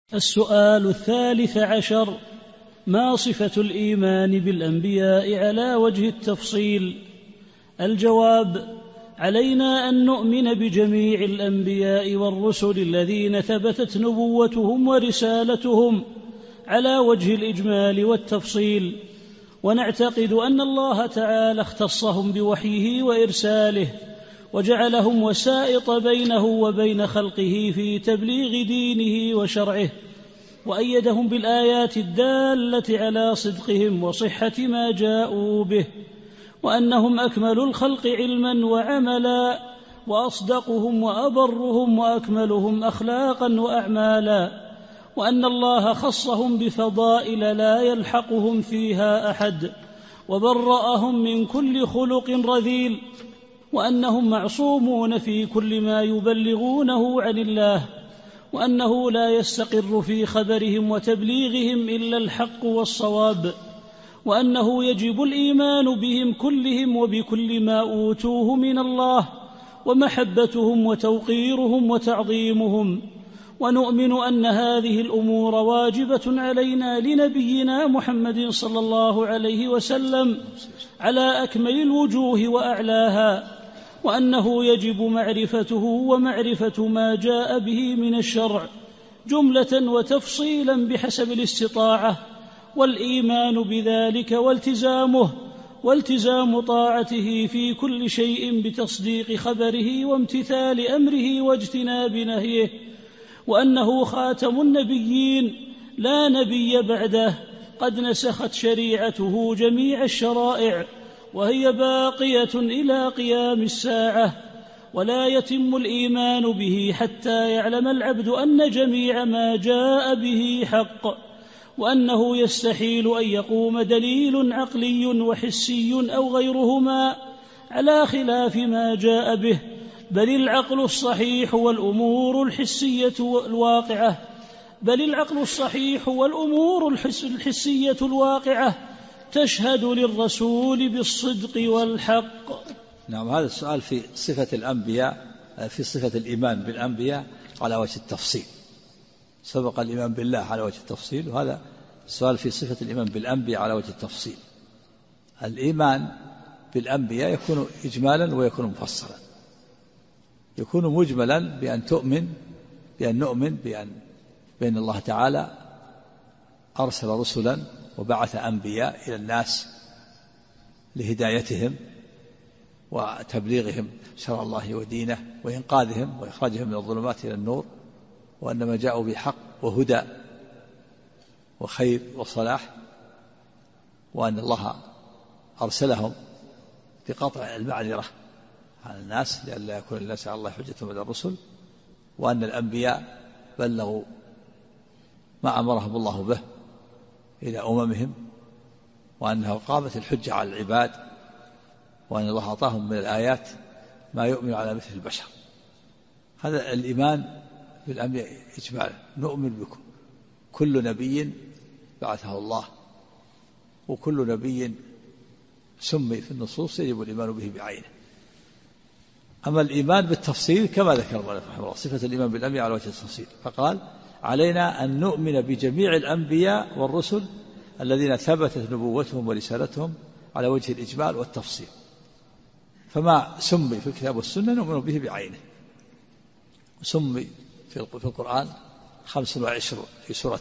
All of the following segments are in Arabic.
السؤال 13: ما صفة الإيمان بالأنبياء على وجه التفصيل؟ الجواب: علينا أن نؤمن بجميع الأنبياء والرسل الذين ثبتت نبوتهم ورسالتهم على وجه الإجمال والتفصيل، ونعتقد أن الله تعالى اختصهم بوحيه وإرساله، وجعلهم وسائط بينه وبين خلقه في تبليغ دينه وشرعه، وأيدهم بالآيات الدالة على صدقهم وصحة ما جاءوا به، وأنهم أكمل الخلق علما وعملا، وأصدقهم وأبرهم وأكملهم أخلاقا وأعمالا، وأن الله خصهم بفضائل لا يلحقهم فيها أحد، وبرأهم من كل خلق رذيل، وأنهم معصومون في كل ما يبلغونه عن الله، وأنه لا يستقر في خبرهم وتبليغهم إلا الحق والصواب، وأنه يجب الإيمان بهم كلهم وبكل ما أوتوه من الله، ومحبتهم وتوقيرهم وتعظيمهم. ونؤمن أن هذه الأمور واجبة علينا لنبينا محمد صلى الله عليه وسلم على أكمل الوجوه وأعلاها، وأنه يجب معرفته ومعرفة ما جاء به من الشرع جملة وتفصيلا بحسب الاستطاعة، والإيمان بذلك والتزام طاعته في كل شيء بتصديق خبره وامتثال أمره واجتناب نهيه، وأنه خاتم النبيين لا نبي بعده، قد نسخت شريعته جميع الشرائع، وهي باقية إلى قيام الساعة، ولا يتم الإيمان به حتى يعلم العبد أن جميع ما جاء به حق، وأنه يستحيل أن يقوم دليل عقلي وحسي أو غيرهما على خلاف ما جاء به، بل العقل الصحيح والأمور الحسية الواقعة تشهد للرسول بالصدق والحق. نعم، هذا السؤال في صفة الأنبياء، في صفة الإيمان بالأنبياء على وجه التفصيل. سبق الإيمان بالله على وجه التفصيل، وهذا السؤال في صفة الإيمان بالأنبياء على وجه التفصيل. الإيمان بالأنبياء يكون إجمالا ويكون مفصلا. يكون مجملا بأن نؤمن بأن الله تعالى أرسل رسلا وبعث أنبياء إلى الناس لهدايتهم وتبليغهم شرع الله ودينه وإنقاذهم وإخراجهم من الظلمات إلى النور، وأن ما جاءوا بحق وهدى وخير وصلاح، وأن الله أرسلهم بقطع المعذرة على الناس لئلا يكون للناس على الله حجة بعد الرسل، وأن الأنبياء بلغوا ما أمرهم الله به إلى أممهم، وأنه قامت الحجة على العباد، وأن الله أعطاهم من الآيات ما يؤمن على مثل البشر. هذا الإيمان بالأنبياء إجمالا. نؤمن بكم كل نبي بعثه الله، وكل نبي سمي في النصوص يجب الإيمان به بعينه. أما الإيمان بالتفصيل كما ذكر الله رحمه الله صفة الإيمان بالأنبياء على وجه التفصيل، فقال: علينا أن نؤمن بجميع الأنبياء والرسل الذين ثبتت نبوتهم ورسالتهم على وجه الإجمال والتفصيل، فما سمي في الكتاب والسنة نؤمن به بعينه. سمي في القرآن 25 في سورة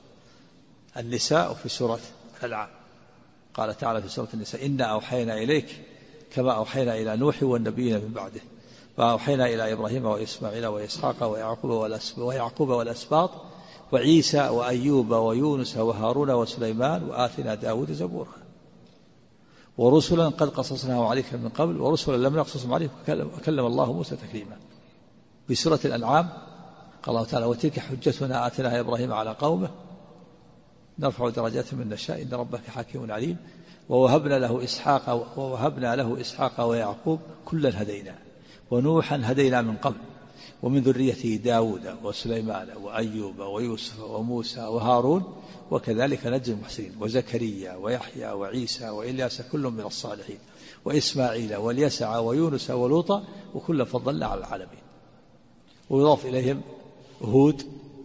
النساء وفي سورة الأنعام. قال تعالى في سورة النساء: إنا أوحينا إليك كما أوحينا إلى نوح والنبيين من بعده، وأوحينا إلى إبراهيم وإسماعيل وإسحاق ويعقوب والأسباط وعيسى وأيوب ويونس وهارون وسليمان وآتينا داود زبورا، ورسلا قد قصصناه عليك من قبل ورسلا لم نقصصهم عليك وكلم الله موسى تكليما. في سورة الأنعام قال الله تعالى: وتلك حجتنا آتيناها إبراهيم على قومه نرفع درجات من نشاء إن ربك حكيم عليم، ووهبنا له إسحاق ويعقوب كلا هدينا ونوحا هدينا من قبل ومن ذريته داود وسليمان وأيوب ويوسف وموسى وهارون وكذلك نجزي المحسنين، وزكريا ويحيى وعيسى وإلياس كل من الصالحين، وإسماعيل واليسع ويونس ولوطا وكلا فضلنا على العالمين. ويضاف إليهم هود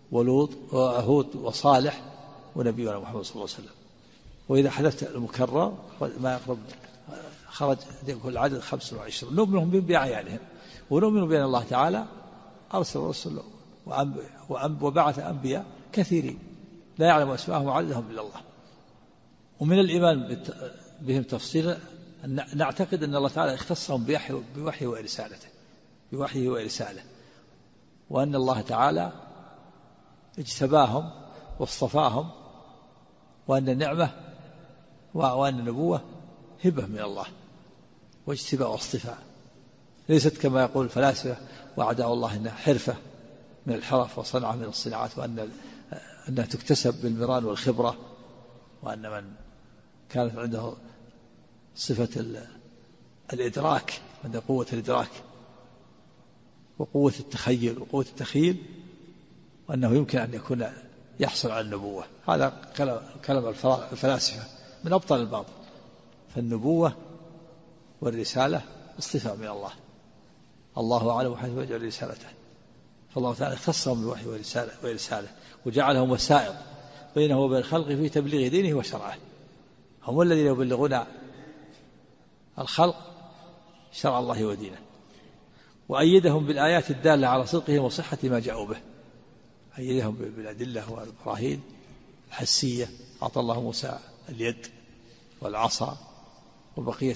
ولوط وهود وصالح ونبينا محمد صلى الله عليه وسلم. وإذا حدث المكرر ما يقرب خرج كل عدد 25. نؤمنهم بأعيانهم ونؤمن بأن الله تعالى أرسل رسل وبعث أنبياء كثيرين لا يعلم أسماءهم وعددهم إلا الله. ومن الإيمان بهم تفصيلا أن نعتقد أن الله تعالى اختصهم بوحيه ورسالته وأن الله تعالى اجتباهم واصطفاهم وأن النعمة وأن النبوة هبة من الله واجتباء واصطفاء، ليست كما يقول الفلاسفة وأعداء الله أنها حرفة من الحرف وصنعة من الصناعات، وأنها تكتسب بالمران والخبرة، وأن من كانت عنده صفة الإدراك، عنده قوة الإدراك وقوة التخيل وأنه يمكن أن يكون يحصل على النبوة. هذا كلام الفلاسفة من أبطل الباطل. فالنبوة والرسالة اصطفاء من الله أعلم حيث يجعل رسالته. فالله تعالى اختصهم بالوحي ورسالة وجعلهم وسائط بينه وبين الخلق في تبليغ دينه وشرعه. هم الذين يبلغون الخلق شرع الله ودينه. وأيدهم بالآيات الدالة على صدقهم وصحة ما جاءوا به، أيدهم بالأدلة والبراهين الحسية. أعطى الله موسى اليد والعصا وبقية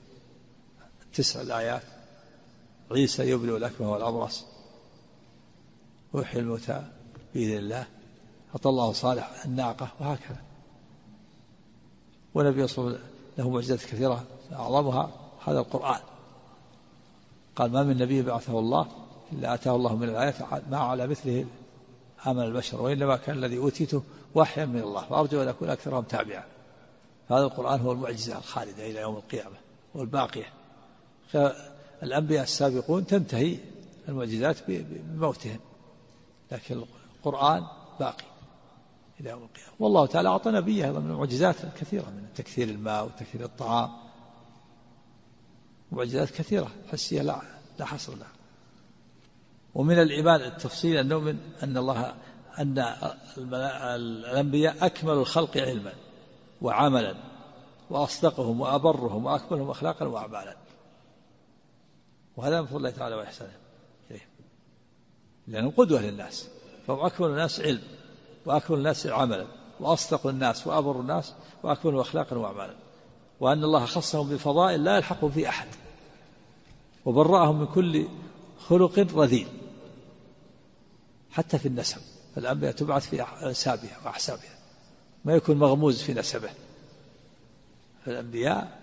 9 الآيات. عيسى يبرئ الأكمه والأبرص ويحيي الموتى بإذن الله. أعطى الله صالح الناقة، وهكذا. ونبي صلى الله عليه وسلم له معجزات كثيرة أعظمها هذا القرآن. قال ما من نبي بعثه الله إلا آتاه الله من الآيات ما على مثله آمن البشر، وإنما كان الذي أوتيته وحيا من الله، وأرجو أن أكون أكثرهم تابعا. هذا القرآن هو المعجزة الخالدة إلى يوم القيامة والباقية. الأنبياء السابقون تنتهي المعجزات بموتهم، لكن القرآن باقي إلى يوم القيامة. والله تعالى أعطى نبيه أيضا من المعجزات الكثيرة، من تكثير الماء وتكثير الطعام، معجزات كثيرة حسية لا حصر لها. ومن الإيمان التفصيل أن نؤمن أن الأنبياء أكمل الخلق علما وعملا وأصدقهم وأبرهم وأكملهم أخلاقا وأعمالا. وهذا من فضل الله تعالى وإحسانه إليهم، لأنهم قدوة للناس، فهم أكمل الناس علم وأكمل الناس عملا وأصدق الناس وأبر الناس وأكملهم أخلاقا وأعمالا. وأن الله خصهم بفضائل لا يلحقهم في أحد، وبرأهم من كل خلق رذيل حتى في النسب. فالأنبياء تبعث في أنسابها وأحسابها، ما يكون مغموز في نسبه. فالأنبياء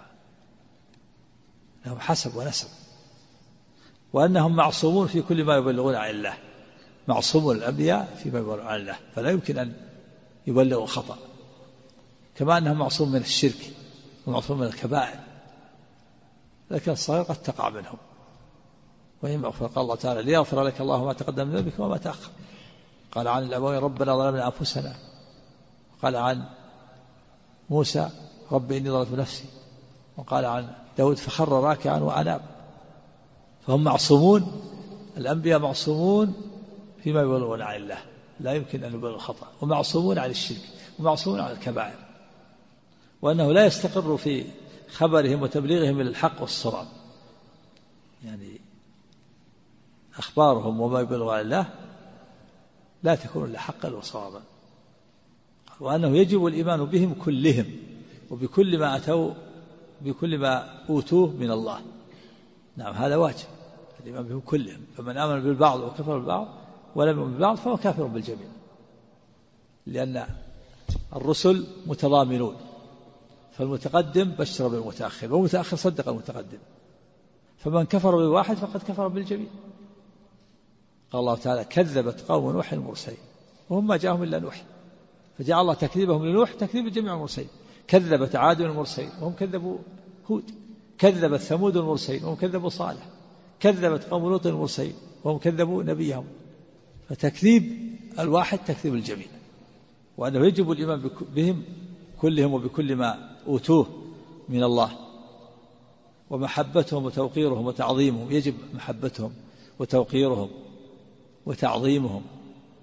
لهم حسب ونسب. وأنهم معصومون في كل ما يبلغون عن الله، معصومون الأنبياء فيما يبلغون عن الله، فلا يمكن أن يبلغوا خطأ. كما أنهم معصوم من الشرك ومعصوم من الكبائر، لكن الصغير قد تقع منهم. وإما قال الله تعالى ليغفر لك الله ما تقدم من ذنبك وما تأخر. قال عن الأبوين ربنا ظلمنا أنفسنا، وقال عن موسى رب إني ظلمت نفسي، وقال عن داود فخر راكعا وأناب. فهم معصومون، الأنبياء معصومون فيما يبلغون عن الله، لا يمكن أن يبلغوا الخطأ، ومعصومون عن الشرك ومعصومون عن الكبائر. وأنه لا يستقر في خبرهم وتبليغهم إلى الحق والصواب، يعني أخبارهم وما يبلغ عن الله لا تكون إلا حقا وصوابا. وأنه يجب الإيمان بهم كلهم وبكل ما أتوا بكل ما أوتوه من الله. نعم هذا واجب الإيمان بهم كلهم. فمن آمن بالبعض وكفر بالبعض ولم يؤمن بالبعض فهو كافر بالجميع، لأن الرسل متضامنون، فالمتقدم بشر بالمتأخر والمتأخر صدق المتقدم، فمن كفر بالواحد فقد كفر بالجميع. قال الله تعالى كذبت قوم نوح المرسلين وهم ما جاءهم إلا نوح، فجعل الله تكذيبهم لنوح تكذيب جميع المرسلين. كذبت عاد المرسلين وهم كذبوا هود، كذبت ثمود المرسلين وهم كذبوا صالح، كذبت قوم لوط المرسلين وهم كذبوا نبيهم. فتكذيب الواحد تكذيب الجميع، وأنه يجب الإيمان بهم كلهم وبكل ما أوتوه من الله. ومحبتهم وتوقيرهم وتعظيمهم، يجب محبتهم وتوقيرهم وتعظيمهم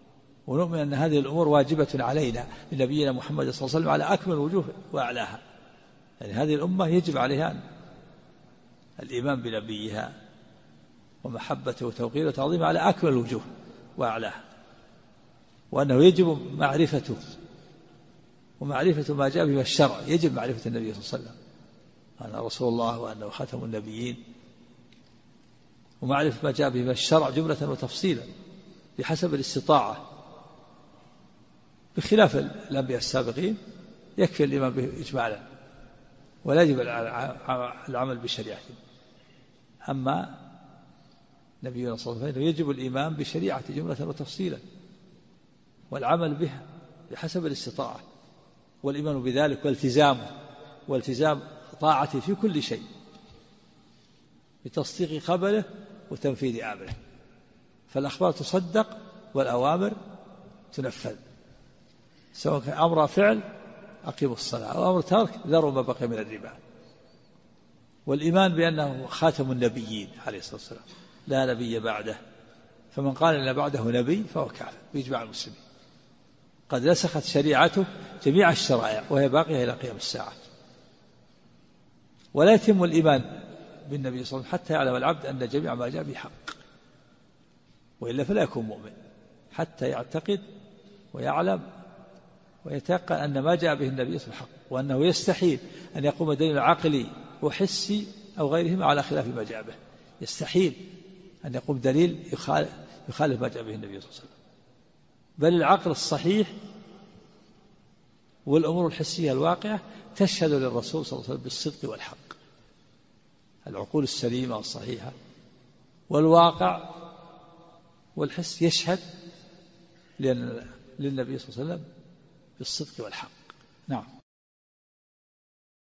ونؤمن أن هذه الأمور واجبة علينا لنبينا محمد صلى الله عليه وسلم على أكمل وجوه وأعلاها. يعني هذه الأمة يجب عليها الإيمان بنبيها ومحبته وتوقيره وتعظيمه على أكمل الوجوه وأعلاها، وأنه يجب معرفته ومعرفة ما جاء به الشرع. يجب معرفة النبي صلى الله عليه وسلم أنه رسول الله وأنه خاتم النبيين، ومعرفة ما جاء به الشرع جملة وتفصيلا بحسب الاستطاعة، بخلاف الأنبياء السابقين يكفي الإيمان به إجمالا ولا يجب العمل بشريعته. أما نبينا صلى الله عليه وسلم يجب الإيمان بشريعة جملة وتفصيلا والعمل بها بحسب الاستطاعة، والإيمان بذلك والتزام طاعته في كل شيء بتصديق خبره وتنفيذ أمره. فالأخبار تصدق والأوامر تنفذ، سواء كان أمر فعل أقيموا الصلاة أو أمر ترك ذروا ما بقي من الربا. والإيمان بأنه خاتم النبيين عليه الصلاة والسلام لا نبي بعده، فمن قال إن بعده نبي فهو كافر بإجماع المسلمين، قد نسخت شريعته جميع الشرائع وهي باقية إلى قيام الساعة. ولا يتم الإيمان بالنبي صلى الله عليه وسلم حتى يعلم العبد أن جميع ما جاء به حق، وإلا فلا يكون مؤمن حتى يعتقد ويعلم ويتيقن أن ما جاء به النبي صلى الله عليه وسلم حق، وأنه يستحيل أن يقوم دليل عقلي وحسي أو غيرهما على خلاف ما جاء به. يستحيل أن يقوم دليل يخالف ما جاء به النبي صلى الله عليه وسلم، بل العقل الصحيح والأمور الحسية الواقعة تشهد للرسول صلى الله عليه وسلم بالصدق والحق. العقول السليمة الصحيحة والواقع والحس يشهد للنبي صلى الله عليه وسلم بالصدق والحق. نعم.